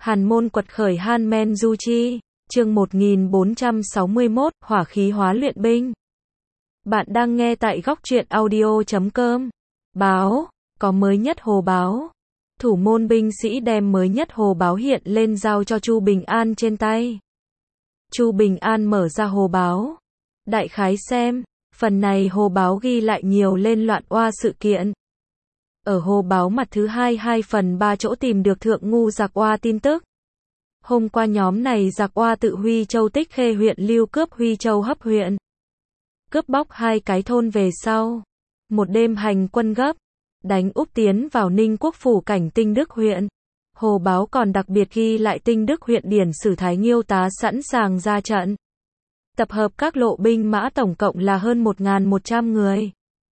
Hàn môn quật khởi Han Men Du Chi, chương 1461, hỏa khí hóa luyện binh. Bạn đang nghe tại góc truyện audio.com. Báo, có mới nhất hồ báo. Thủ môn binh sĩ đem mới nhất hồ báo hiện lên giao cho Chu Bình An trên tay. Chu Bình An mở ra hồ báo. Đại khái xem, phần này hồ báo ghi lại nhiều lên loạn oa sự kiện. Ở hồ báo mặt thứ 2/2/3 chỗ tìm được thượng ngu giặc oa tin tức. Hôm qua nhóm này giặc oa tự Huy Châu Tích Khê huyện lưu cướp Huy Châu Hấp huyện. Cướp bóc 2 cái thôn về sau. Một đêm hành quân gấp, đánh úp tiến vào Ninh Quốc phủ cảnh Tinh Đức huyện. Hồ báo còn đặc biệt ghi lại Tinh Đức huyện điển sử Thái Nghiêu tá sẵn sàng ra trận. Tập hợp các lộ binh mã tổng cộng là hơn 1.100 người.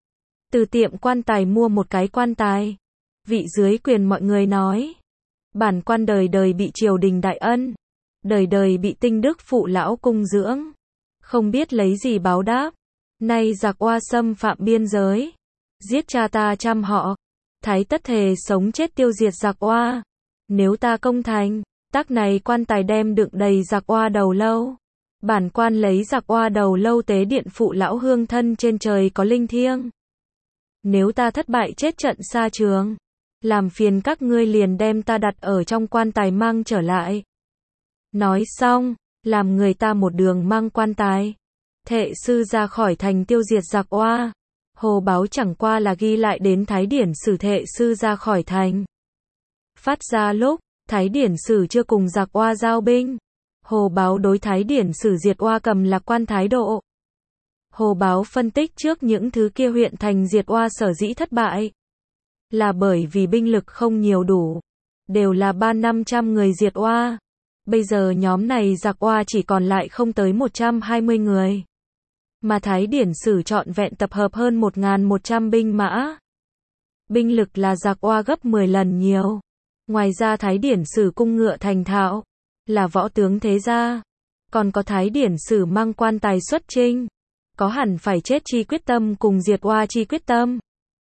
Từ tiệm quan tài mua một cái quan tài. Vị dưới quyền mọi người nói. Bản quan đời đời bị triều đình đại ân. Đời đời bị Tinh Đức phụ lão cung dưỡng. Không biết lấy gì báo đáp. Nay giặc oa xâm phạm biên giới. Giết cha ta trăm họ. Thái tất thề sống chết tiêu diệt giặc oa. Nếu ta công thành, tác này quan tài đem đựng đầy giặc oa đầu lâu. Bản quan lấy giặc oa đầu lâu tế điện phụ lão hương thân trên trời có linh thiêng. Nếu ta thất bại chết trận xa trường, làm phiền các ngươi liền đem ta đặt ở trong quan tài mang trở lại. Nói xong, làm người ta một đường mang quan tài. Thệ sư ra khỏi thành tiêu diệt giặc oa. Hồ báo chẳng qua là ghi lại đến Thái điển sử thệ sư ra khỏi thành. Phát ra lúc, Thái điển sử chưa cùng giặc oa giao binh. Hồ báo đối Thái điển sử diệt oa cầm lạc quan thái độ. Hồ báo phân tích trước những thứ kia huyện thành diệt oa sở dĩ thất bại. Là bởi vì binh lực không nhiều đủ. Đều là 300-500 người diệt oa. Bây giờ nhóm này giặc oa chỉ còn lại không tới 120 người. Mà Thái điển sử trọn vẹn tập hợp hơn 1.100 binh mã. Binh lực là giặc oa gấp 10 lần nhiều. Ngoài ra Thái điển sử cung ngựa thành thạo. Là võ tướng thế gia. Còn có Thái điển sử mang quan tài xuất chinh. Có hẳn phải chết chi quyết tâm cùng diệt oa chi quyết tâm.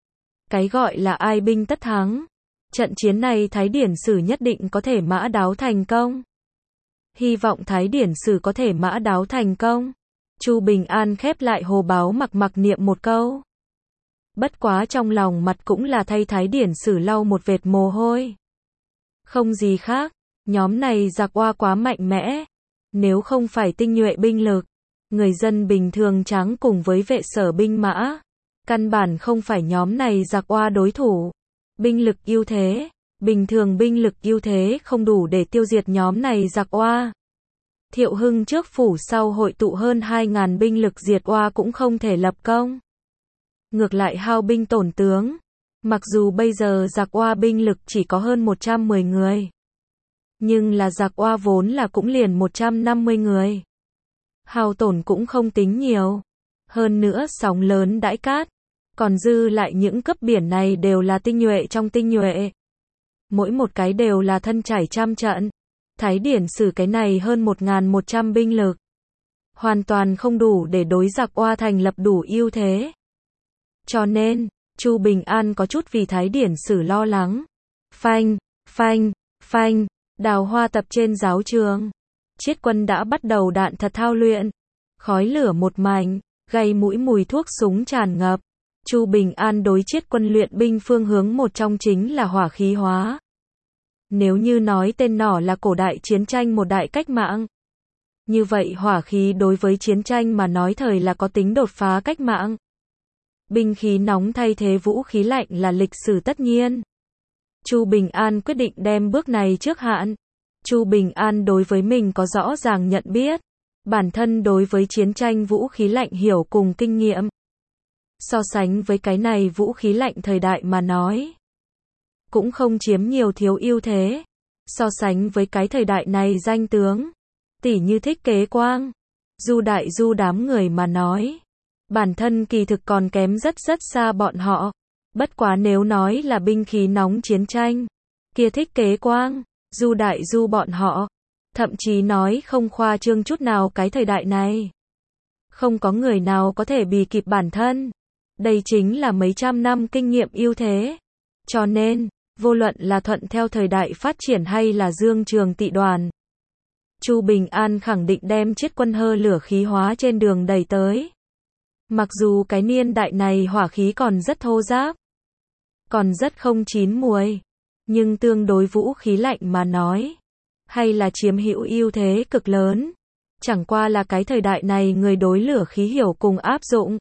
Cái gọi là ai binh tất thắng. Trận chiến này Thái điển sử nhất định có thể mã đáo thành công. Hy vọng Thái điển sử có thể mã đáo thành công. Chu Bình An khép lại hồ báo mặc niệm một câu. Bất quá trong lòng mặt cũng là thay Thái điển sử lau một vệt mồ hôi. Không gì khác, nhóm này giặc oa quá mạnh mẽ. Nếu không phải tinh nhuệ binh lực, người dân bình thường tráng cùng với vệ sở binh mã, căn bản không phải nhóm này giặc oa đối thủ. Binh lực ưu thế, bình thường binh lực ưu thế không đủ để tiêu diệt nhóm này giặc oa. Thiệu Hưng trước phủ sau hội tụ hơn 2.000 binh lực diệt oa cũng không thể lập công. Ngược lại hao binh tổn tướng. Mặc dù bây giờ giặc oa binh lực chỉ có hơn 110 người. Nhưng là giặc oa vốn là cũng liền 150 người. Hao tổn cũng không tính nhiều. Hơn nữa sóng lớn đãi cát. Còn dư lại những cấp biển này đều là tinh nhuệ trong tinh nhuệ. Mỗi một cái đều là thân chảy trăm trận. Thái điển sử cái này hơn 1.100 binh lực. Hoàn toàn không đủ để đối giặc oa thành lập đủ ưu thế. Cho nên, Chu Bình An có chút vì Thái điển sử lo lắng. Phanh, đào hoa tập trên giáo trường. Chiết quân đã bắt đầu đạn thật thao luyện. Khói lửa một mảnh, gây mũi mùi thuốc súng tràn ngập. Chu Bình An đối chiết quân luyện binh phương hướng một trong chính là hỏa khí hóa. Nếu như nói tên nỏ là cổ đại chiến tranh một đại cách mạng. Như vậy hỏa khí đối với chiến tranh mà nói thời là có tính đột phá cách mạng. Binh khí nóng thay thế vũ khí lạnh là lịch sử tất nhiên. Chu Bình An quyết định đem bước này trước hạn. Chu Bình An đối với mình có rõ ràng nhận biết. Bản thân đối với chiến tranh vũ khí lạnh hiểu cùng kinh nghiệm. So sánh với cái này vũ khí lạnh thời đại mà nói. Cũng không chiếm nhiều thiếu ưu thế. So sánh với cái thời đại này danh tướng. Tỉ như Thích Kế Quang. Du đại du đám người mà nói. Bản thân kỳ thực còn kém rất xa bọn họ. Bất quá nếu nói là binh khí nóng chiến tranh. Kia Thích Kế Quang, du đại du bọn họ. Thậm chí nói không khoa trương chút nào cái thời đại này. Không có người nào có thể bì kịp bản thân. Đây chính là mấy trăm năm kinh nghiệm ưu thế. Cho nên, Vô luận là thuận theo thời đại phát triển hay là dương trường tị đoàn. Chu Bình An khẳng định đem chiết quân hơ lửa khí hóa trên đường đẩy tới. Mặc dù cái niên đại này hỏa khí còn rất thô ráp, còn rất không chín muồi, nhưng tương đối vũ khí lạnh mà nói, hay là chiếm hữu ưu thế cực lớn. Chẳng qua là cái thời đại này người đối lửa khí hiểu cùng áp dụng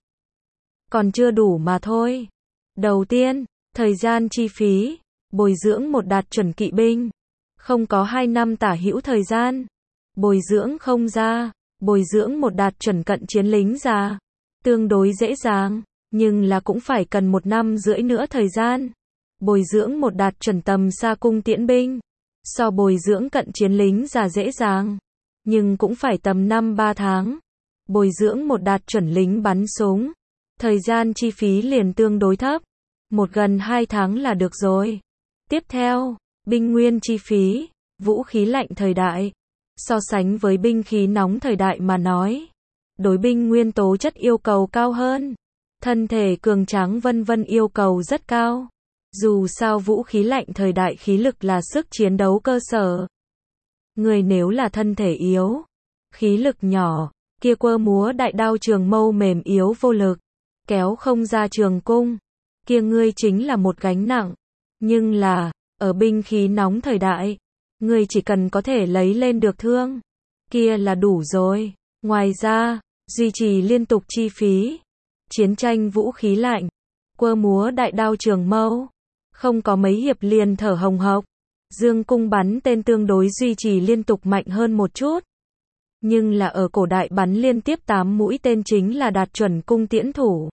còn chưa đủ mà thôi. Đầu tiên, thời gian chi phí, bồi dưỡng một đạt chuẩn kỵ binh, không có 2 năm tả hữu thời gian. Bồi dưỡng không ra, bồi dưỡng một đạt chuẩn cận chiến lính ra, tương đối dễ dàng, nhưng là cũng phải cần 1 năm rưỡi nữa thời gian. Bồi dưỡng một đạt chuẩn tầm xa cung tiễn binh, so bồi dưỡng cận chiến lính ra dễ dàng, nhưng cũng phải tầm 5-3 tháng. Bồi dưỡng một đạt chuẩn lính bắn súng, thời gian chi phí liền tương đối thấp, gần 2 tháng là được rồi. Tiếp theo, binh nguyên chi phí, vũ khí lạnh thời đại, so sánh với binh khí nóng thời đại mà nói, đối binh nguyên tố chất yêu cầu cao hơn, thân thể cường tráng vân vân yêu cầu rất cao. Dù sao vũ khí lạnh thời đại khí lực là sức chiến đấu cơ sở. Người nếu là thân thể yếu, khí lực nhỏ, kia quơ múa đại đao trường mâu mềm yếu vô lực, kéo không ra trường cung, kia ngươi chính là một gánh nặng. Nhưng là, ở binh khí nóng thời đại, ngươi chỉ cần có thể lấy lên được thương, kia là đủ rồi. Ngoài ra, duy trì liên tục chi phí, chiến tranh vũ khí lạnh, quơ múa đại đao trường mâu, không có mấy hiệp liền thở hồng hộc. Dương cung bắn tên tương đối duy trì liên tục mạnh hơn một chút. Nhưng là ở cổ đại bắn liên tiếp 8 mũi tên chính là đạt chuẩn cung tiễn thủ.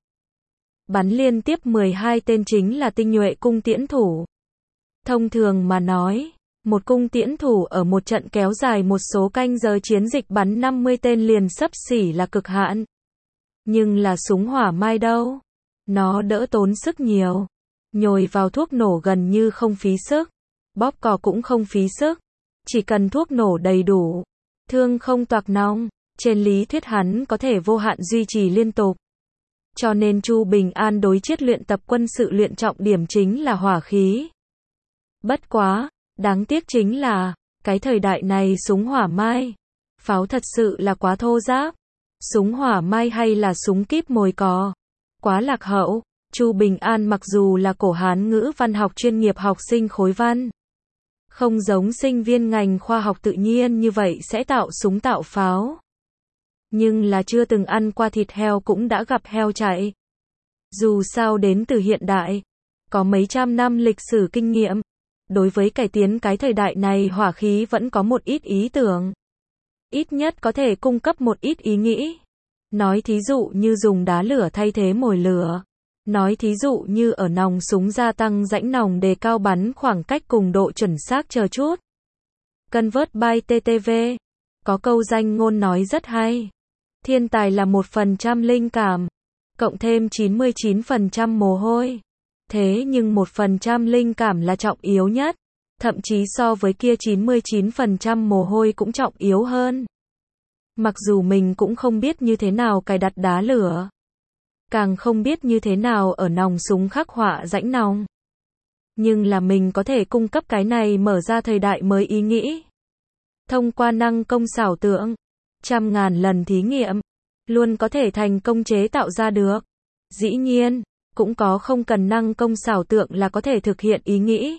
Bắn liên tiếp 12 tên chính là tinh nhuệ cung tiễn thủ. Thông thường mà nói, một cung tiễn thủ ở một trận kéo dài một số canh giờ chiến dịch bắn 50 tên liền xấp xỉ là cực hạn. Nhưng là súng hỏa mai đâu? Nó đỡ tốn sức nhiều. Nhồi vào thuốc nổ gần như không phí sức. Bóp cò cũng không phí sức. Chỉ cần thuốc nổ đầy đủ, thương không toạc nòng, trên lý thuyết hắn có thể vô hạn duy trì liên tục. Cho nên Chu Bình An đối chiết luyện tập quân sự luyện trọng điểm chính là hỏa khí. Bất quá, đáng tiếc chính là, cái thời đại này súng hỏa mai, pháo thật sự là quá thô ráp. Súng hỏa mai hay là súng kíp mồi cò, quá lạc hậu. Chu Bình An mặc dù là cổ Hán ngữ văn học chuyên nghiệp học sinh khối văn, không giống sinh viên ngành khoa học tự nhiên như vậy sẽ tạo súng tạo pháo. Nhưng là chưa từng ăn qua thịt heo cũng đã gặp heo chạy. Dù sao đến từ hiện đại, có mấy trăm năm lịch sử kinh nghiệm, đối với cải tiến cái thời đại này hỏa khí vẫn có một ít ý tưởng. Ít nhất có thể cung cấp một ít ý nghĩ. Nói thí dụ như dùng đá lửa thay thế mồi lửa. Nói thí dụ như ở nòng súng gia tăng rãnh nòng đề cao bắn khoảng cách cùng độ chuẩn xác chờ chút. Convert by TTV. Có câu danh ngôn nói rất hay. Thiên tài là 1% linh cảm, cộng thêm 99% mồ hôi. Thế nhưng 1% linh cảm là trọng yếu nhất. Thậm chí so với kia 99% mồ hôi cũng trọng yếu hơn. Mặc dù mình cũng không biết như thế nào cài đặt đá lửa, càng không biết như thế nào ở nòng súng khắc họa rãnh nòng. Nhưng là mình có thể cung cấp cái này mở ra thời đại mới ý nghĩ. Thông qua năng công xảo tượng, trăm ngàn lần thí nghiệm, luôn có thể thành công chế tạo ra được. Dĩ nhiên, cũng có không cần năng công xảo tượng là có thể thực hiện ý nghĩ.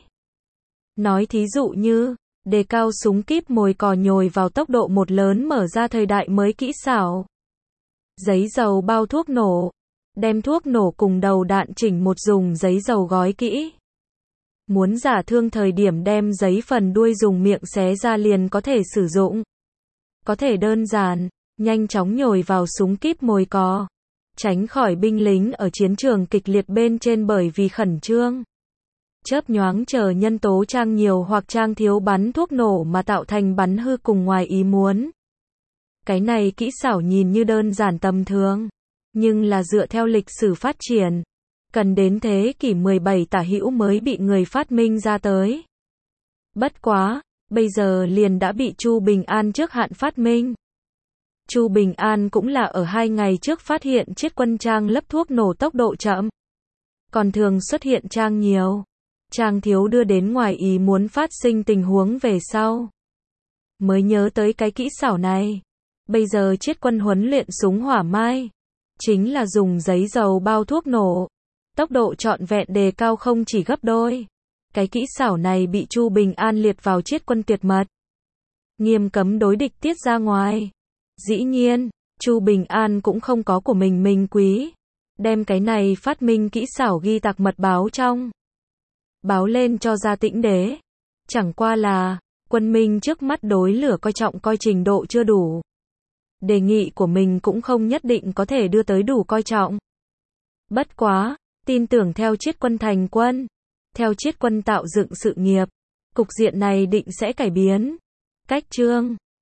Nói thí dụ như, đề cao súng kíp mồi cò nhồi vào tốc độ một lớn mở ra thời đại mới kỹ xảo. Giấy dầu bao thuốc nổ. Đem thuốc nổ cùng đầu đạn chỉnh một dùng giấy dầu gói kỹ. Muốn giả thương thời điểm đem giấy phần đuôi dùng miệng xé ra liền có thể sử dụng. Có thể đơn giản, nhanh chóng nhồi vào súng kíp mồi cò. Tránh khỏi binh lính ở chiến trường kịch liệt bên trên bởi vì khẩn trương. Chớp nhoáng chờ nhân tố trang nhiều hoặc trang thiếu bắn thuốc nổ mà tạo thành bắn hư cùng ngoài ý muốn. Cái này kỹ xảo nhìn như đơn giản tầm thường. Nhưng là dựa theo lịch sử phát triển, cần đến thế kỷ 17 tả hữu mới bị người phát minh ra tới. Bất quá, bây giờ liền đã bị Chu Bình An trước hạn phát minh. Chu Bình An cũng là ở 2 ngày trước phát hiện chiết quân trang lấp thuốc nổ tốc độ chậm. Còn thường xuất hiện trang nhiều. Trang Thiếu đưa đến ngoài ý muốn phát sinh tình huống về sau. Mới nhớ tới cái kỹ xảo này. Bây giờ Chiết Quân huấn luyện súng hỏa mai. Chính là dùng giấy dầu bao thuốc nổ. Tốc độ trọn vẹn đề cao không chỉ gấp đôi. Cái kỹ xảo này bị Chu Bình An liệt vào Chiết Quân tuyệt mật. Nghiêm cấm đối địch tiết ra ngoài. Dĩ nhiên, Chu Bình An cũng không có của mình Minh Quý. Đem cái này phát minh kỹ xảo ghi tạc mật báo trong. Báo lên cho Gia Tĩnh Đế. Chẳng qua là, Quân Minh trước mắt đối lửa coi trọng coi trình độ chưa đủ. Đề nghị của mình cũng không nhất định có thể đưa tới đủ coi trọng. Bất quá, tin tưởng theo Chiết Quân thành quân, theo Chiết Quân tạo dựng sự nghiệp, cục diện này định sẽ cải biến. Cách chương